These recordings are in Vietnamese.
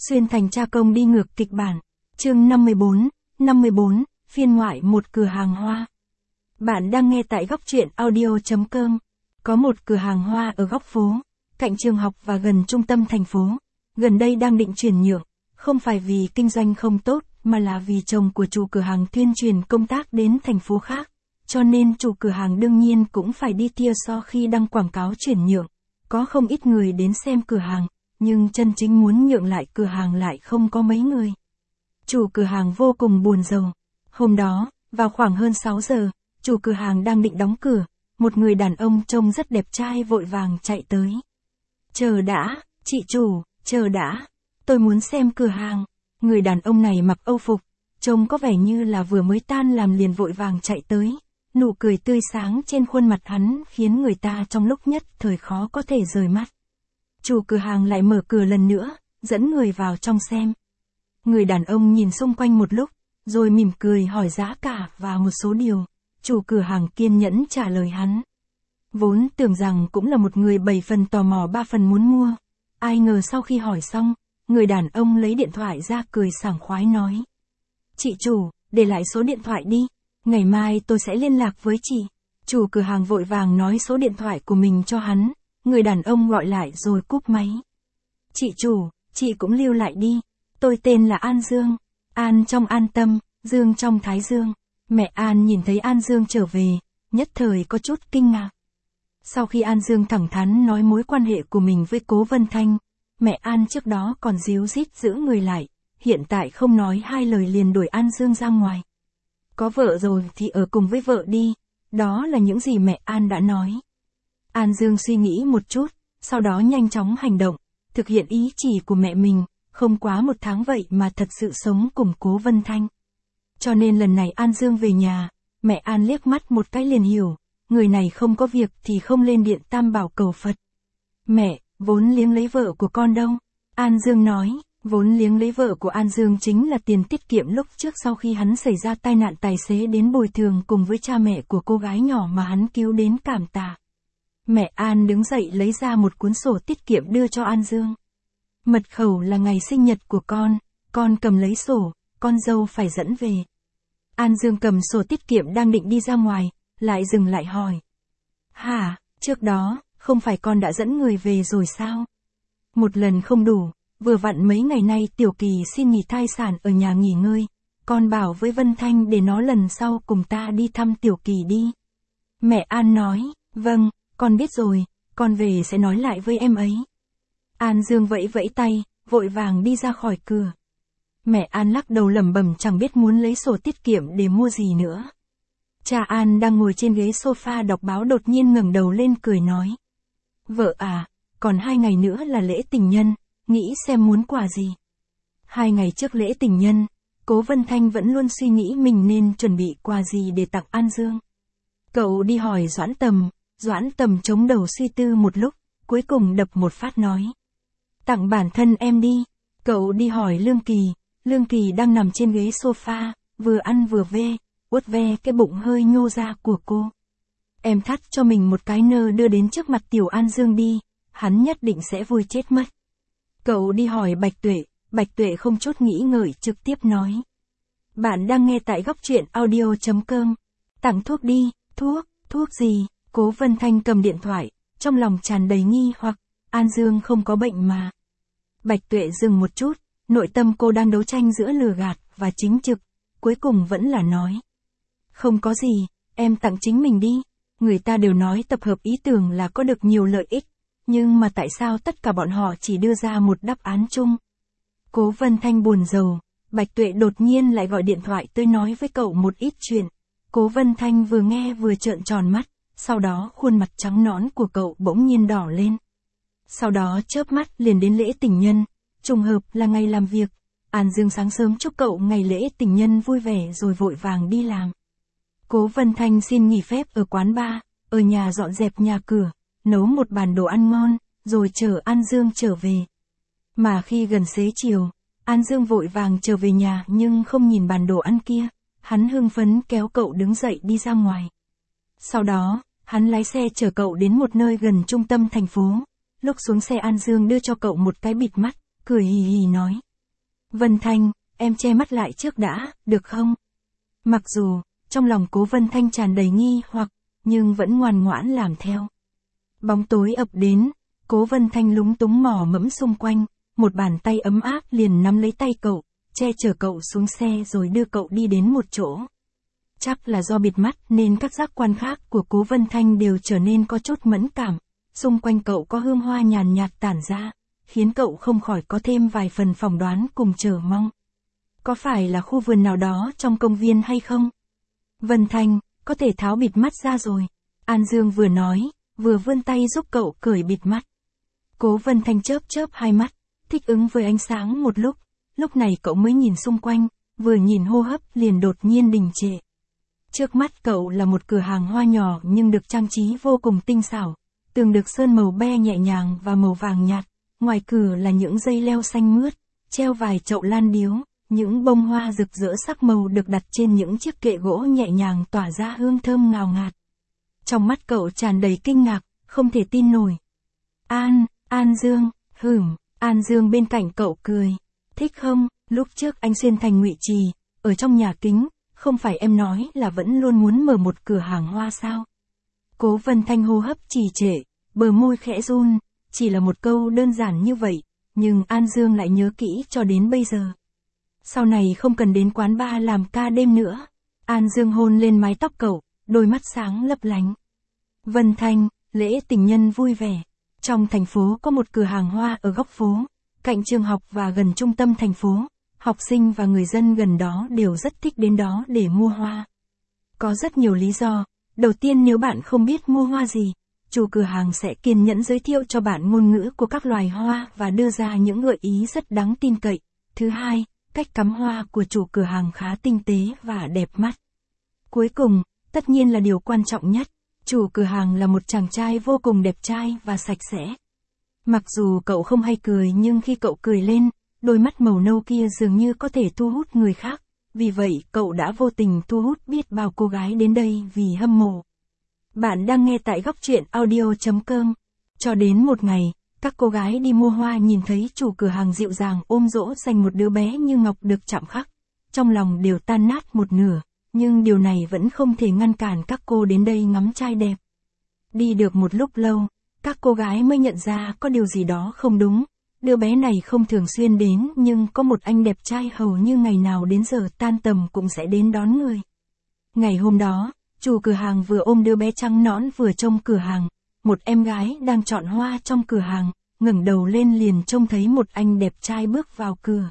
Xuyên thành cha công đi ngược kịch bản. Chương 54, phiên ngoại một cửa hàng hoa. Bạn đang nghe tại góc truyện audio.com. Có một cửa hàng hoa ở góc phố, cạnh trường học và gần trung tâm thành phố. Gần đây đang định chuyển nhượng, không phải vì kinh doanh không tốt, mà là vì chồng của chủ cửa hàng tuyên truyền công tác đến thành phố khác. Cho nên chủ cửa hàng đương nhiên cũng phải đi tia so khi đăng quảng cáo chuyển nhượng. Có không ít người đến xem cửa hàng, nhưng chân chính muốn nhượng lại cửa hàng lại không có mấy người. Chủ cửa hàng vô cùng buồn rầu. Hôm đó, vào khoảng hơn 6 giờ, chủ cửa hàng đang định đóng cửa, một người đàn ông trông rất đẹp trai vội vàng chạy tới. Chờ đã, chị chủ, chờ đã, tôi muốn xem cửa hàng. Người đàn ông này mặc âu phục, trông có vẻ như là vừa mới tan làm liền vội vàng chạy tới. Nụ cười tươi sáng trên khuôn mặt hắn khiến người ta trong lúc nhất thời khó có thể rời mắt. Chủ cửa hàng lại mở cửa lần nữa, dẫn người vào trong xem. Người đàn ông nhìn xung quanh một lúc, rồi mỉm cười hỏi giá cả và một số điều. Chủ cửa hàng kiên nhẫn trả lời hắn. Vốn tưởng rằng cũng là một người 7 phần tò mò 3 phần muốn mua. Ai ngờ sau khi hỏi xong, người đàn ông lấy điện thoại ra cười sảng khoái nói. Chị chủ, để lại số điện thoại đi, ngày mai tôi sẽ liên lạc với chị. Chủ cửa hàng vội vàng nói số điện thoại của mình cho hắn. Người đàn ông gọi lại rồi cúp máy. Chị chủ, chị cũng lưu lại đi. Tôi tên là An Dương. An trong An Tâm, Dương trong Thái Dương. Mẹ An nhìn thấy An Dương trở về, nhất thời có chút kinh ngạc. Sau khi An Dương thẳng thắn nói mối quan hệ của mình với Cố Vân Thanh, mẹ An trước đó còn díu dít giữ người lại, hiện tại không nói hai lời liền đuổi An Dương ra ngoài. Có vợ rồi thì ở cùng với vợ đi, đó là những gì mẹ An đã nói. An Dương suy nghĩ một chút, sau đó nhanh chóng hành động, thực hiện ý chỉ của mẹ mình, không quá 1 tháng vậy mà thật sự sống cùng Cố Vân Thanh. Cho nên lần này An Dương về nhà, mẹ An liếc mắt một cái liền hiểu, người này không có việc thì không lên điện Tam Bảo cầu Phật. Mẹ, vốn liếng lấy vợ của con đâu? An Dương nói, vốn liếng lấy vợ của An Dương chính là tiền tiết kiệm lúc trước sau khi hắn xảy ra tai nạn tài xế đến bồi thường cùng với cha mẹ của cô gái nhỏ mà hắn cứu đến cảm tạ. Mẹ An đứng dậy lấy ra một cuốn sổ tiết kiệm đưa cho An Dương. Mật khẩu là ngày sinh nhật của con cầm lấy sổ, con dâu phải dẫn về. An Dương cầm sổ tiết kiệm đang định đi ra ngoài, lại dừng lại hỏi. Hả, trước đó, không phải con đã dẫn người về rồi sao? Một lần không đủ, vừa vặn mấy ngày nay Tiểu Kỳ xin nghỉ thai sản ở nhà nghỉ ngơi. Con bảo với Vân Thanh để nó lần sau cùng ta đi thăm Tiểu Kỳ đi. Mẹ An nói, vâng, con biết rồi, con về sẽ nói lại với em ấy. An Dương vẫy vẫy tay, vội vàng đi ra khỏi cửa. Mẹ An lắc đầu lẩm bẩm chẳng biết muốn lấy sổ tiết kiệm để mua gì nữa. Cha An đang ngồi trên ghế sofa đọc báo đột nhiên ngẩng đầu lên cười nói. Vợ à, còn 2 ngày nữa là lễ tình nhân, nghĩ xem muốn quà gì. 2 ngày trước lễ tình nhân, Cố Vân Thanh vẫn luôn suy nghĩ mình nên chuẩn bị quà gì để tặng An Dương. Cậu đi hỏi Doãn Tầm chống đầu suy tư một lúc, cuối cùng đập một phát nói. Tặng bản thân em đi. Cậu đi hỏi Lương Kỳ đang nằm trên ghế sofa, vừa ăn vừa uốt ve cái bụng hơi nhô ra của cô. Em thắt cho mình một cái nơ đưa đến trước mặt Tiểu An Dương đi, hắn nhất định sẽ vui chết mất. Cậu đi hỏi Bạch Tuệ không chút nghĩ ngợi trực tiếp nói. Bạn đang nghe tại góc truyện audio.com. Tặng thuốc đi, thuốc gì? Cố Vân Thanh cầm điện thoại, trong lòng tràn đầy nghi hoặc, An Dương không có bệnh mà. Bạch Tuệ dừng một chút, nội tâm cô đang đấu tranh giữa lừa gạt và chính trực, cuối cùng vẫn là nói. Không có gì, em tặng chính mình đi, người ta đều nói tập hợp ý tưởng là có được nhiều lợi ích, nhưng mà tại sao tất cả bọn họ chỉ đưa ra một đáp án chung? Cố Vân Thanh buồn rầu, Bạch Tuệ đột nhiên lại gọi điện thoại tới nói với cậu một ít chuyện. Cố Vân Thanh vừa nghe vừa trợn tròn mắt, sau đó khuôn mặt trắng nõn của cậu bỗng nhiên đỏ lên. Sau đó chớp mắt liền đến lễ tình nhân, trùng hợp là ngày làm việc. An Dương sáng sớm chúc cậu ngày lễ tình nhân vui vẻ rồi vội vàng đi làm. Cố Vân Thanh xin nghỉ phép ở quán bar, ở nhà dọn dẹp nhà cửa, nấu một bàn đồ ăn ngon, rồi chờ An Dương trở về. Mà khi gần xế chiều, An Dương vội vàng trở về nhà nhưng không nhìn bàn đồ ăn kia, hắn hưng phấn kéo cậu đứng dậy đi ra ngoài. Sau đó, hắn lái xe chở cậu đến một nơi gần trung tâm thành phố. Lúc xuống xe An Dương đưa cho cậu một cái bịt mắt, cười hì hì nói, Vân Thanh, em che mắt lại trước đã, được không? Mặc dù, trong lòng Cố Vân Thanh tràn đầy nghi hoặc, nhưng vẫn ngoan ngoãn làm theo. Bóng tối ập đến, Cố Vân Thanh lúng túng mò mẫm xung quanh, một bàn tay ấm áp liền nắm lấy tay cậu, che chở cậu xuống xe rồi đưa cậu đi đến một chỗ. Chắc là do bịt mắt nên các giác quan khác của Cố Vân Thanh đều trở nên có chút mẫn cảm, xung quanh cậu có hương hoa nhàn nhạt tản ra, khiến cậu không khỏi có thêm vài phần phỏng đoán cùng chờ mong. Có phải là khu vườn nào đó trong công viên hay không? Vân Thanh, có thể tháo bịt mắt ra rồi. An Dương vừa nói, vừa vươn tay giúp cậu cởi bịt mắt. Cố Vân Thanh chớp chớp hai mắt, thích ứng với ánh sáng một lúc này cậu mới nhìn xung quanh, vừa nhìn hô hấp liền đột nhiên đình trệ. Trước mắt cậu là một cửa hàng hoa nhỏ nhưng được trang trí vô cùng tinh xảo, tường được sơn màu be nhẹ nhàng và màu vàng nhạt, ngoài cửa là những dây leo xanh mướt, treo vài chậu lan điếu, những bông hoa rực rỡ sắc màu được đặt trên những chiếc kệ gỗ nhẹ nhàng tỏa ra hương thơm ngào ngạt. Trong mắt cậu tràn đầy kinh ngạc, không thể tin nổi. An Dương, An Dương bên cạnh cậu cười. Thích không, lúc trước anh xuyên thành Ngụy Trì, ở trong nhà kính, không phải em nói là vẫn luôn muốn mở một cửa hàng hoa sao? Cố Vân Thanh hô hấp trì trệ, bờ môi khẽ run, chỉ là một câu đơn giản như vậy, nhưng An Dương lại nhớ kỹ cho đến bây giờ. Sau này không cần đến quán bar làm ca đêm nữa. An Dương hôn lên mái tóc cậu, đôi mắt sáng lấp lánh. Vân Thanh, lễ tình nhân vui vẻ. Trong thành phố có một cửa hàng hoa ở góc phố, cạnh trường học và gần trung tâm thành phố. Học sinh và người dân gần đó đều rất thích đến đó để mua hoa. Có rất nhiều lý do. Đầu tiên, nếu bạn không biết mua hoa gì, chủ cửa hàng sẽ kiên nhẫn giới thiệu cho bạn ngôn ngữ của các loài hoa và đưa ra những gợi ý rất đáng tin cậy. Thứ hai, cách cắm hoa của chủ cửa hàng khá tinh tế và đẹp mắt. Cuối cùng, tất nhiên là điều quan trọng nhất, chủ cửa hàng là một chàng trai vô cùng đẹp trai và sạch sẽ. Mặc dù cậu không hay cười nhưng khi cậu cười lên, đôi mắt màu nâu kia dường như có thể thu hút người khác, vì vậy cậu đã vô tình thu hút biết bao cô gái đến đây vì hâm mộ. Bạn đang nghe tại góc truyện audio.com. Cho đến một ngày, các cô gái đi mua hoa nhìn thấy chủ cửa hàng dịu dàng ôm dỗ dành một đứa bé như ngọc được chạm khắc. Trong lòng đều tan nát một nửa, nhưng điều này vẫn không thể ngăn cản các cô đến đây ngắm trai đẹp. Đi được một lúc lâu, các cô gái mới nhận ra có điều gì đó không đúng. Đứa bé này không thường xuyên đến nhưng có một anh đẹp trai hầu như ngày nào đến giờ tan tầm cũng sẽ đến đón người. Ngày hôm đó, chủ cửa hàng vừa ôm đứa bé trắng nõn vừa trông cửa hàng. Một em gái đang chọn hoa trong cửa hàng, ngẩng đầu lên liền trông thấy một anh đẹp trai bước vào cửa.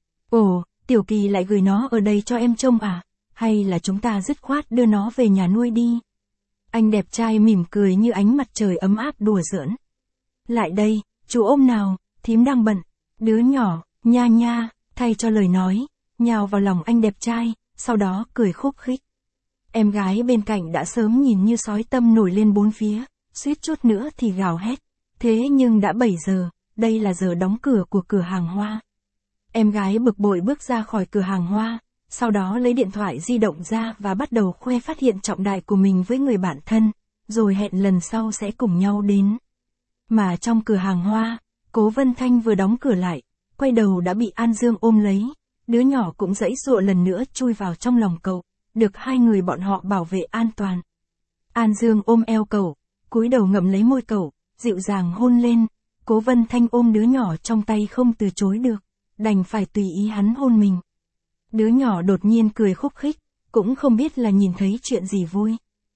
Ồ, Tiểu Kỳ lại gửi nó ở đây cho em trông à? Hay là chúng ta dứt khoát đưa nó về nhà nuôi đi? Anh đẹp trai mỉm cười như ánh mặt trời ấm áp đùa giỡn. Lại đây, chú ôm nào, thím đang bận. Đứa nhỏ, nha, thay cho lời nói, nhào vào lòng anh đẹp trai, sau đó cười khúc khích. Em gái bên cạnh đã sớm nhìn như sói tâm nổi lên bốn phía, suýt chút nữa thì gào hét. Thế nhưng đã 7 giờ, đây là giờ đóng cửa của cửa hàng hoa. Em gái bực bội bước ra khỏi cửa hàng hoa, sau đó lấy điện thoại di động ra và bắt đầu khoe phát hiện trọng đại của mình với người bạn thân, rồi hẹn lần sau sẽ cùng nhau đến. Mà trong cửa hàng hoa, Cố Vân Thanh vừa đóng cửa lại, quay đầu đã bị An Dương ôm lấy, đứa nhỏ cũng giãy giụa lần nữa chui vào trong lòng cậu, được hai người bọn họ bảo vệ an toàn. An Dương ôm eo cậu, cúi đầu ngậm lấy môi cậu, dịu dàng hôn lên. Cố Vân Thanh ôm đứa nhỏ trong tay không từ chối được, đành phải tùy ý hắn hôn mình. Đứa nhỏ đột nhiên cười khúc khích, cũng không biết là nhìn thấy chuyện gì vui.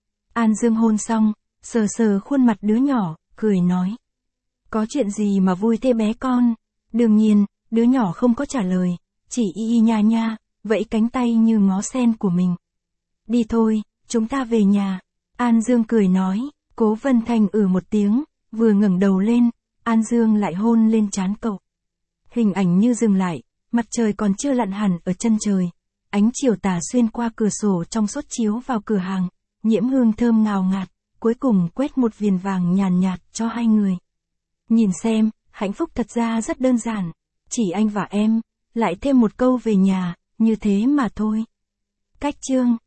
An Dương hôn xong, sờ sờ khuôn mặt đứa nhỏ, cười nói. Có chuyện gì mà vui thế bé con? Đương nhiên, đứa nhỏ không có trả lời, chỉ y nha, vẫy cánh tay như ngó sen của mình. Đi thôi, chúng ta về nhà. An Dương cười nói. Cố Vân Thanh một tiếng, vừa ngẩng đầu lên, An Dương lại hôn lên trán cậu. Hình ảnh như dừng lại, mặt trời còn chưa lặn hẳn ở chân trời. Ánh chiều tà xuyên qua cửa sổ trong suốt chiếu vào cửa hàng, nhiễm hương thơm ngào ngạt, cuối cùng quét một viền vàng nhàn nhạt cho hai người. Nhìn xem, hạnh phúc thật ra rất đơn giản, chỉ anh và em, lại thêm một câu về nhà, như thế mà thôi. Cách chương